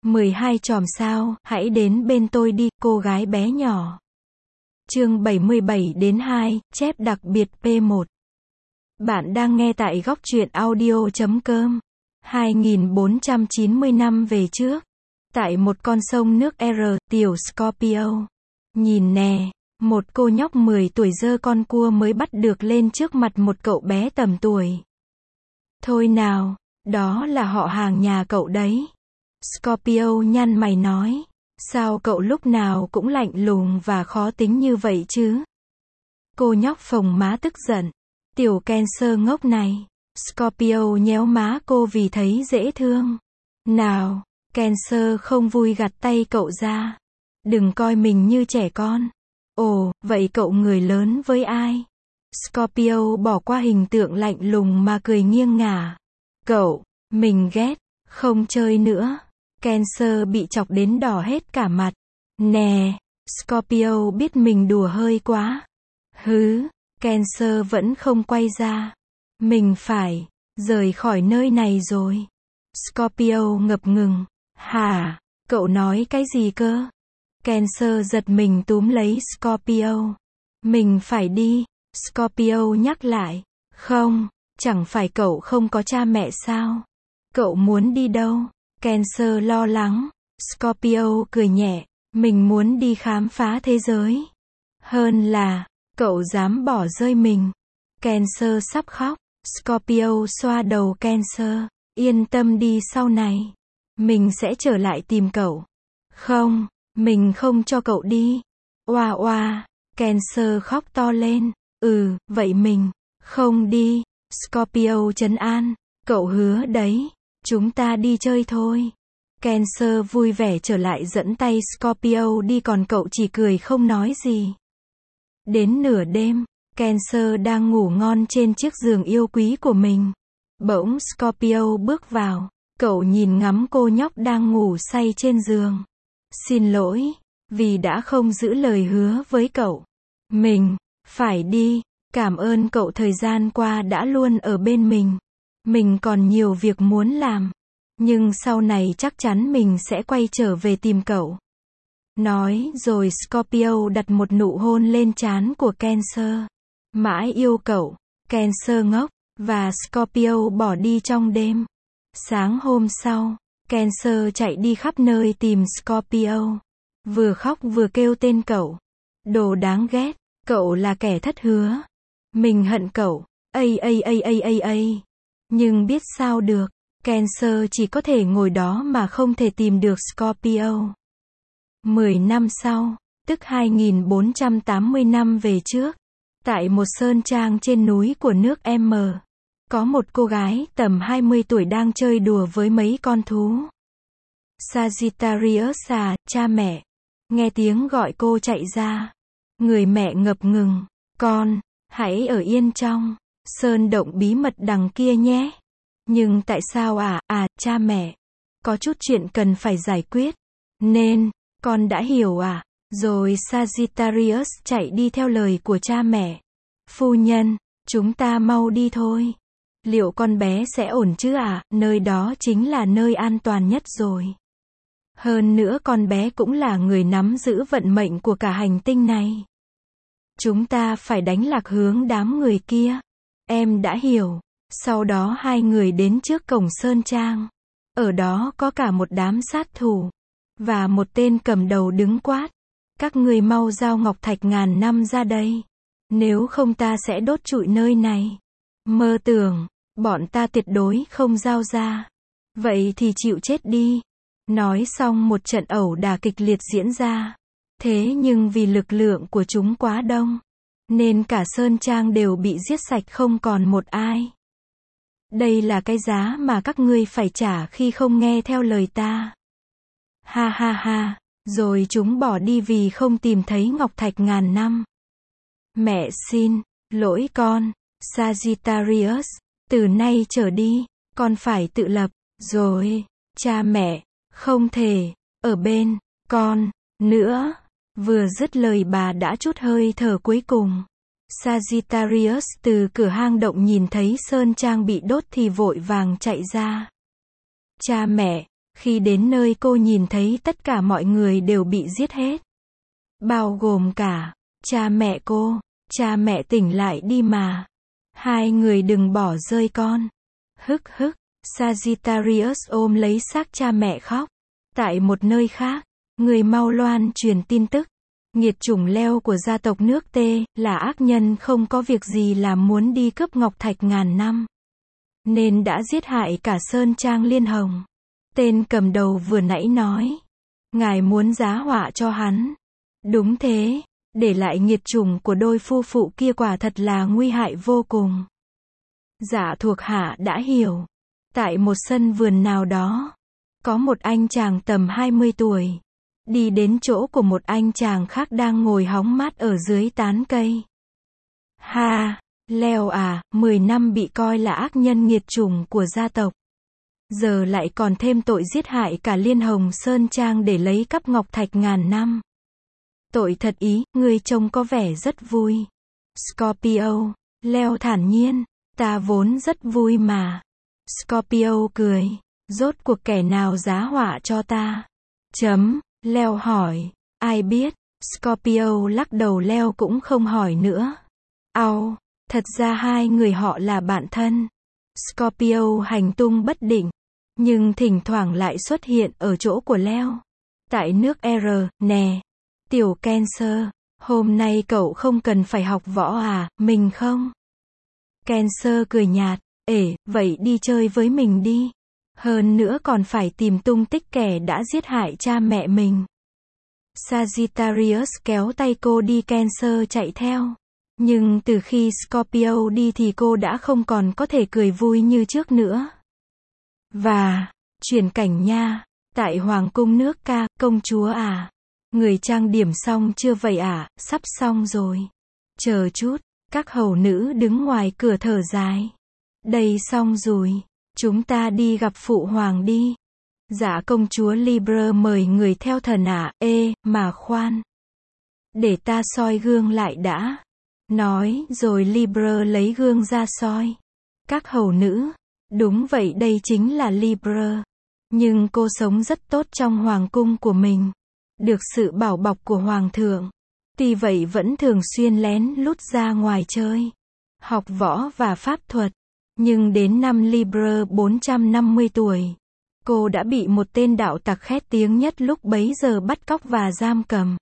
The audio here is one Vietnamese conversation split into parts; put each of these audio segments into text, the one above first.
12 chòm sao, hãy đến bên tôi đi, cô gái bé nhỏ. Chương 77 đến 2, chép đặc biệt P1. Bạn đang nghe tại góc truyện audio.com. 2490 năm về trước. Tại một con sông nước R, tiểu Scorpio. Nhìn nè, một cô nhóc 10 tuổi giơ con cua mới bắt được lên trước mặt một cậu bé tầm tuổi. Thôi nào, đó là họ hàng nhà cậu đấy. Scorpio nhăn mày nói. Sao cậu lúc nào cũng lạnh lùng và khó tính như vậy chứ? Cô nhóc phồng má tức giận. Tiểu Cancer ngốc này. Scorpio nhéo má cô vì thấy dễ thương. Nào, Cancer không vui gạt tay cậu ra. Đừng coi mình như trẻ con. Ồ, vậy cậu người lớn với ai? Scorpio bỏ qua hình tượng lạnh lùng mà cười nghiêng ngả. Cậu, mình ghét, không chơi nữa. Cancer bị chọc đến đỏ hết cả mặt. Nè, Scorpio biết mình đùa hơi quá. Hứ, Cancer vẫn không quay ra. Mình phải rời khỏi nơi này rồi. Scorpio ngập ngừng. Hả, cậu nói cái gì cơ? Cancer giật mình túm lấy Scorpio. Mình phải đi, Scorpio nhắc lại. Không, chẳng phải cậu không có cha mẹ sao? Cậu muốn đi đâu? Cancer lo lắng. Scorpio cười nhẹ. Mình muốn đi khám phá thế giới. Hơn là, cậu dám bỏ rơi mình. Cancer sắp khóc. Scorpio xoa đầu Cancer. Yên tâm đi, sau này mình sẽ trở lại tìm cậu. Không, mình không cho cậu đi. Oa oa, Cancer khóc to lên. Vậy mình không đi. Scorpio trấn an. Cậu hứa đấy. Chúng ta đi chơi thôi. Cancer vui vẻ trở lại dẫn tay Scorpio đi, còn cậu chỉ cười không nói gì. Đến nửa đêm, Cancer đang ngủ ngon trên chiếc giường yêu quý của mình. Bỗng Scorpio bước vào. Cậu nhìn ngắm cô nhóc đang ngủ say trên giường. Xin lỗi, vì đã không giữ lời hứa với cậu. Mình phải đi. Cảm ơn cậu thời gian qua đã luôn ở bên mình. Mình còn nhiều việc muốn làm. Nhưng sau này chắc chắn mình sẽ quay trở về tìm cậu. Nói rồi Scorpio đặt một nụ hôn lên trán của Cancer. Mãi yêu cậu. Cancer ngốc. Và Scorpio bỏ đi trong đêm. Sáng hôm sau, Cancer chạy đi khắp nơi tìm Scorpio. Vừa khóc vừa kêu tên cậu. Đồ đáng ghét. Cậu là kẻ thất hứa. Mình hận cậu. Nhưng biết sao được. Cancer chỉ có thể ngồi đó mà không thể tìm được Scorpio. 10 năm sau, tức 2480 năm về trước, tại một sơn trang trên núi của nước M, có một cô gái tầm 20 tuổi đang chơi đùa với mấy con thú. Sagittarius à, cha mẹ. Nghe tiếng gọi cô chạy ra. Người mẹ ngập ngừng. Con, hãy ở yên trong sơn động bí mật đằng kia nhé. Nhưng tại sao cha mẹ? Có chút chuyện cần phải giải quyết. Nên, con đã hiểu à? Rồi Sagittarius chạy đi theo lời của cha mẹ. Phu nhân, chúng ta mau đi thôi. Liệu con bé sẽ ổn chứ à? Nơi đó chính là nơi an toàn nhất rồi. Hơn nữa con bé cũng là người nắm giữ vận mệnh của cả hành tinh này. Chúng ta phải đánh lạc hướng đám người kia. Em đã hiểu. Sau đó hai người đến trước cổng sơn trang. Ở đó có cả một đám sát thủ. Và một tên cầm đầu đứng quát. Các người mau giao ngọc thạch ngàn năm ra đây. Nếu không ta sẽ đốt trụi nơi này. Mơ tưởng, bọn ta tuyệt đối không giao ra. Vậy thì chịu chết đi. Nói xong một trận ẩu đả kịch liệt diễn ra. Thế nhưng vì lực lượng của chúng quá đông, nên cả sơn trang đều bị giết sạch không còn một ai. Đây là cái giá mà các ngươi phải trả khi không nghe theo lời ta. Ha ha ha, rồi chúng bỏ đi vì không tìm thấy ngọc thạch ngàn năm. Mẹ xin lỗi con, Sagittarius, từ nay trở đi, con phải tự lập, rồi, cha mẹ, không thể, ở bên, con, nữa. Vừa dứt lời bà đã trút hơi thở cuối cùng. Sagittarius từ cửa hang động nhìn thấy sơn trang bị đốt thì vội vàng chạy ra. Cha mẹ, Khi đến nơi cô nhìn thấy tất cả mọi người đều bị giết hết. Bao gồm cả cha mẹ cô. Cha mẹ tỉnh lại đi mà. Hai người đừng bỏ rơi con. Hức hức. Sagittarius ôm lấy xác cha mẹ khóc. Tại một nơi khác, người mau loan truyền tin tức. Nghiệt chủng leo của gia tộc nước T, là ác nhân không có việc gì làm muốn đi cướp ngọc thạch ngàn năm. Nên đã giết hại cả Sơn Trang Liên Hồng. Tên cầm đầu vừa nãy nói. Ngài muốn giá họa cho hắn. Đúng thế, để lại nghiệt chủng của đôi phu phụ kia quả thật là nguy hại vô cùng. Dạ thuộc hạ đã hiểu. Tại một sân vườn nào đó, có một anh chàng tầm 20 tuổi. Đi đến chỗ của một anh chàng khác đang ngồi hóng mát ở dưới tán cây. Ha, Leo à, 10 năm bị coi là ác nhân nghiệt chủng của gia tộc. Giờ lại còn thêm tội giết hại cả Liên Hồng Sơn Trang để lấy cắp ngọc thạch ngàn năm. Tội thật ý, ngươi trông có vẻ rất vui. Scorpio, Leo thản nhiên, ta vốn rất vui mà. Scorpio cười, rốt cuộc kẻ nào giá họa cho ta? Leo hỏi, ai biết? Scorpio lắc đầu. Leo cũng không hỏi nữa. Thật ra hai người họ là bạn thân. Scorpio hành tung bất định, nhưng thỉnh thoảng lại xuất hiện ở chỗ của Leo. Tại nước R, nè. Tiểu Cancer, hôm nay cậu không cần phải học võ à, mình không? Cancer cười nhạt, vậy đi chơi với mình đi. Hơn nữa còn phải tìm tung tích kẻ đã giết hại cha mẹ mình. Sagittarius kéo tay cô đi. Cancer chạy theo. Nhưng từ khi Scorpio đi thì cô đã không còn có thể cười vui như trước nữa. Và, chuyển cảnh nha. Tại Hoàng cung nước Ca, công chúa à. Người trang điểm xong chưa vậy à? Sắp xong rồi. Chờ chút, các hầu nữ đứng ngoài cửa thở dài. Đây xong rồi. Chúng ta đi gặp phụ hoàng đi. Dạ công chúa Libra mời người theo thần ạ. Mà khoan. Để ta soi gương lại đã. Nói rồi Libra lấy gương ra soi. Các hầu nữ. Đúng vậy, đây chính là Libra. Nhưng cô sống rất tốt trong hoàng cung của mình. Được sự bảo bọc của hoàng thượng. Tuy vậy vẫn thường xuyên lén lút ra ngoài chơi. Học võ và pháp thuật. Nhưng đến năm Libra 450 tuổi, cô đã bị một tên đạo tặc khét tiếng nhất lúc bấy giờ bắt cóc và giam cầm.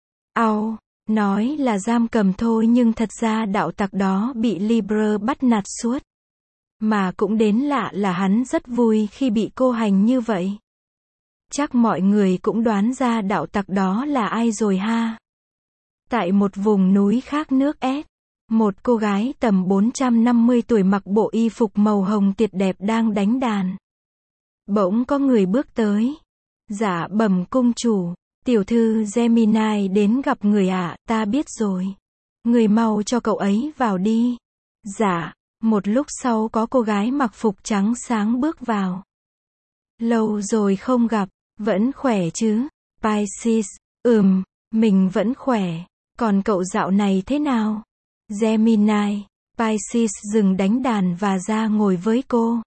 Nói là giam cầm thôi nhưng thật ra đạo tặc đó bị Libra bắt nạt suốt. Mà cũng đến lạ là hắn rất vui khi bị cô hành như vậy. Chắc mọi người cũng đoán ra đạo tặc đó là ai rồi ha. Tại một vùng núi khác nước S, một cô gái tầm 450 tuổi mặc bộ y phục màu hồng tuyệt đẹp đang đánh đàn. Bỗng có người bước tới. Dạ bẩm cung chủ, tiểu thư Gemini đến gặp người ạ. Ta biết rồi. Người mau cho cậu ấy vào đi. Dạ. Một lúc sau có cô gái mặc phục trắng sáng bước vào. Lâu rồi không gặp, vẫn khỏe chứ? Pisces, mình vẫn khỏe. Còn cậu dạo này thế nào? Gemini, Pisces dừng đánh đàn và ra ngồi với cô.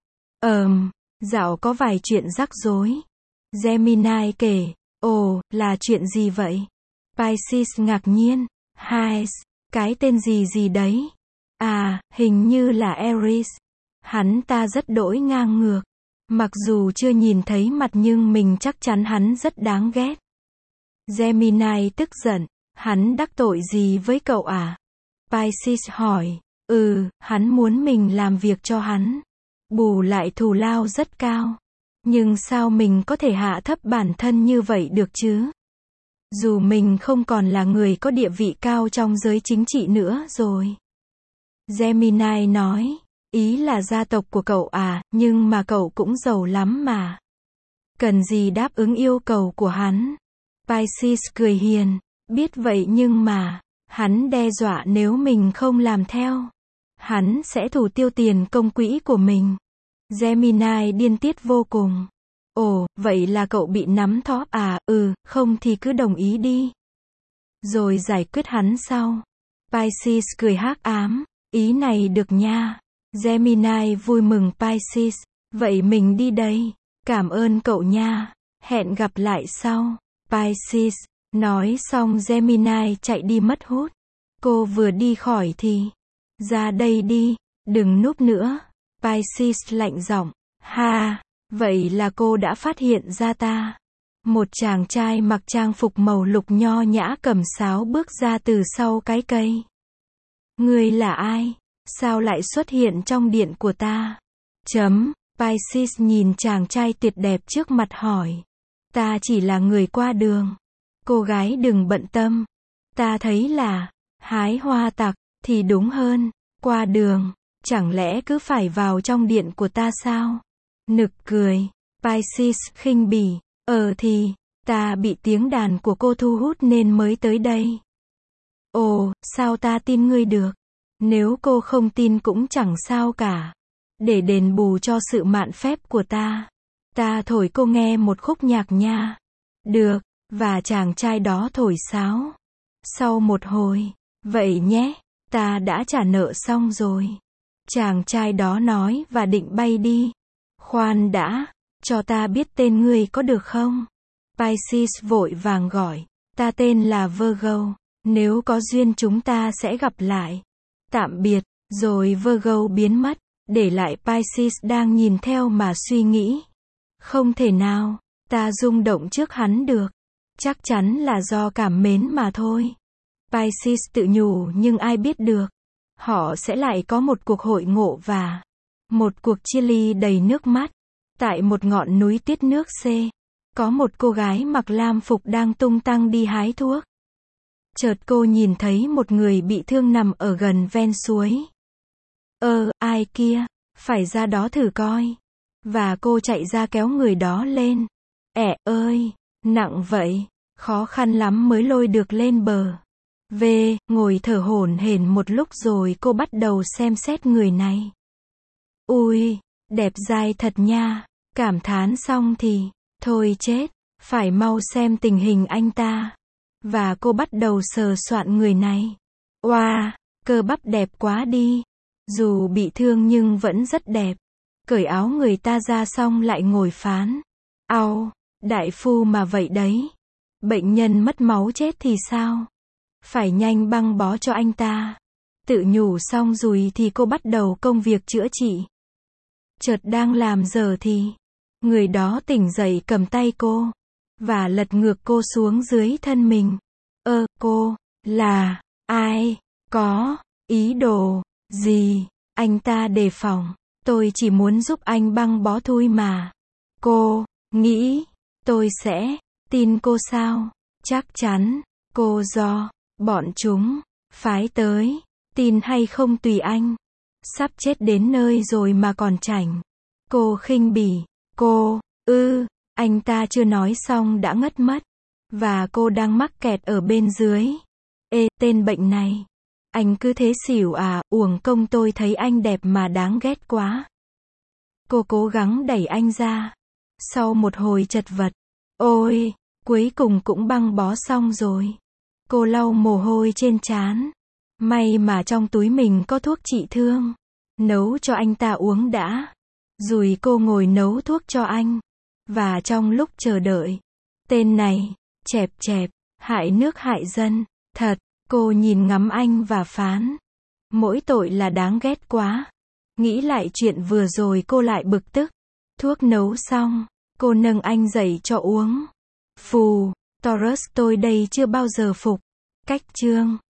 Dạo có vài chuyện rắc rối. Gemini kể, là chuyện gì vậy? Pisces ngạc nhiên, cái tên gì đấy? Hình như là Aries. Hắn ta rất đỗi ngang ngược. Mặc dù chưa nhìn thấy mặt nhưng mình chắc chắn hắn rất đáng ghét. Gemini tức giận, hắn đắc tội gì với cậu à? Pisces hỏi, hắn muốn mình làm việc cho hắn. Bù lại thù lao rất cao. Nhưng sao mình có thể hạ thấp bản thân như vậy được chứ? Dù mình không còn là người có địa vị cao trong giới chính trị nữa rồi. Gemini nói, ý là gia tộc của cậu à, nhưng mà cậu cũng giàu lắm mà. Cần gì đáp ứng yêu cầu của hắn? Pisces cười hiền, biết vậy nhưng mà, hắn đe dọa nếu mình không làm theo. Hắn sẽ thủ tiêu tiền công quỹ của mình. Gemini điên tiết vô cùng. Vậy là cậu bị nắm thóp à? Không thì cứ đồng ý đi. Rồi giải quyết hắn sau. Pisces cười hắc ám. Ý này được nha. Gemini vui mừng. Pisces, vậy mình đi đây. Cảm ơn cậu nha. Hẹn gặp lại sau. Pisces. Nói xong Gemini chạy đi mất hút. Cô vừa đi khỏi thì. Ra đây đi. Đừng núp nữa. Pisces lạnh giọng. Ha. Vậy là cô đã phát hiện ra ta. Một chàng trai mặc trang phục màu lục nho nhã cầm sáo bước ra từ sau cái cây. Ngươi là ai? Sao lại xuất hiện trong điện của ta? Pisces nhìn chàng trai tuyệt đẹp trước mặt hỏi. Ta chỉ là người qua đường. Cô gái đừng bận tâm. Ta thấy là hái hoa tặc thì đúng hơn. Qua đường, chẳng lẽ cứ phải vào trong điện của ta sao? Nực cười. Pisces khinh bỉ. Thì, ta bị tiếng đàn của cô thu hút nên mới tới đây. Ồ, sao ta tin ngươi được? Nếu cô không tin cũng chẳng sao cả. Để đền bù cho sự mạn phép của ta thổi cô nghe một khúc nhạc nha. Được, và chàng trai đó thổi sáo. Sau một hồi, vậy nhé, ta đã trả nợ xong rồi. Chàng trai đó nói và định bay đi. Khoan đã, cho ta biết tên ngươi có được không? Pisces vội vàng gọi, ta tên là Virgo, nếu có duyên chúng ta sẽ gặp lại. Tạm biệt, rồi Virgo biến mất, để lại Pisces đang nhìn theo mà suy nghĩ. Không thể nào, ta rung động trước hắn được. Chắc chắn là do cảm mến mà thôi. Pisces tự nhủ nhưng ai biết được. Họ sẽ lại có một cuộc hội ngộ và một cuộc chia ly đầy nước mắt. Tại một ngọn núi tiết nước C, có một cô gái mặc lam phục đang tung tăng đi hái thuốc. Chợt cô nhìn thấy một người bị thương nằm ở gần ven suối. Ai kia? Phải ra đó thử coi. Và cô chạy ra kéo người đó lên. Ơi, nặng vậy, khó khăn lắm mới lôi được lên bờ. Ngồi thở hổn hển một lúc rồi cô bắt đầu xem xét người này. Ui, đẹp dai thật nha. Cảm thán xong thì, thôi chết, phải mau xem tình hình anh ta. Và cô bắt đầu sờ soạn người này. Oa, cơ bắp đẹp quá đi. Dù bị thương nhưng vẫn rất đẹp. Cởi áo người ta ra xong lại ngồi phán. Au, đại phu mà vậy đấy. Bệnh nhân mất máu chết thì sao? Phải nhanh băng bó cho anh ta. Tự nhủ xong rồi thì cô bắt đầu công việc chữa trị. Chợt đang làm dở thì người đó tỉnh dậy cầm tay cô và lật ngược cô xuống dưới thân mình. Cô là ai? Có ý đồ gì? Anh ta đề phòng. Tôi chỉ muốn giúp anh băng bó thôi mà. Cô nghĩ tôi sẽ tin cô sao? Chắc chắn cô do bọn chúng phái tới. Tin hay không tùy anh. Sắp chết đến nơi rồi mà còn chảnh. Cô khinh bỉ. Cô, anh ta chưa nói xong đã ngất mất. Và cô đang mắc kẹt ở bên dưới. Tên bệnh này. Anh cứ thế xỉu à, uổng công tôi thấy anh đẹp mà đáng ghét quá. Cô cố gắng đẩy anh ra. Sau một hồi chật vật. Ôi, cuối cùng cũng băng bó xong rồi. Cô lau mồ hôi trên trán. May mà trong túi mình có thuốc trị thương. Nấu cho anh ta uống đã. Rồi cô ngồi nấu thuốc cho anh. Và trong lúc chờ đợi, tên này, chẹp, hại nước hại dân, thật, cô nhìn ngắm anh và phán. Mỗi tội là đáng ghét quá. Nghĩ lại chuyện vừa rồi cô lại bực tức. Thuốc nấu xong, cô nâng anh dậy cho uống. Phù, Taurus tôi đây chưa bao giờ phục. Cách chương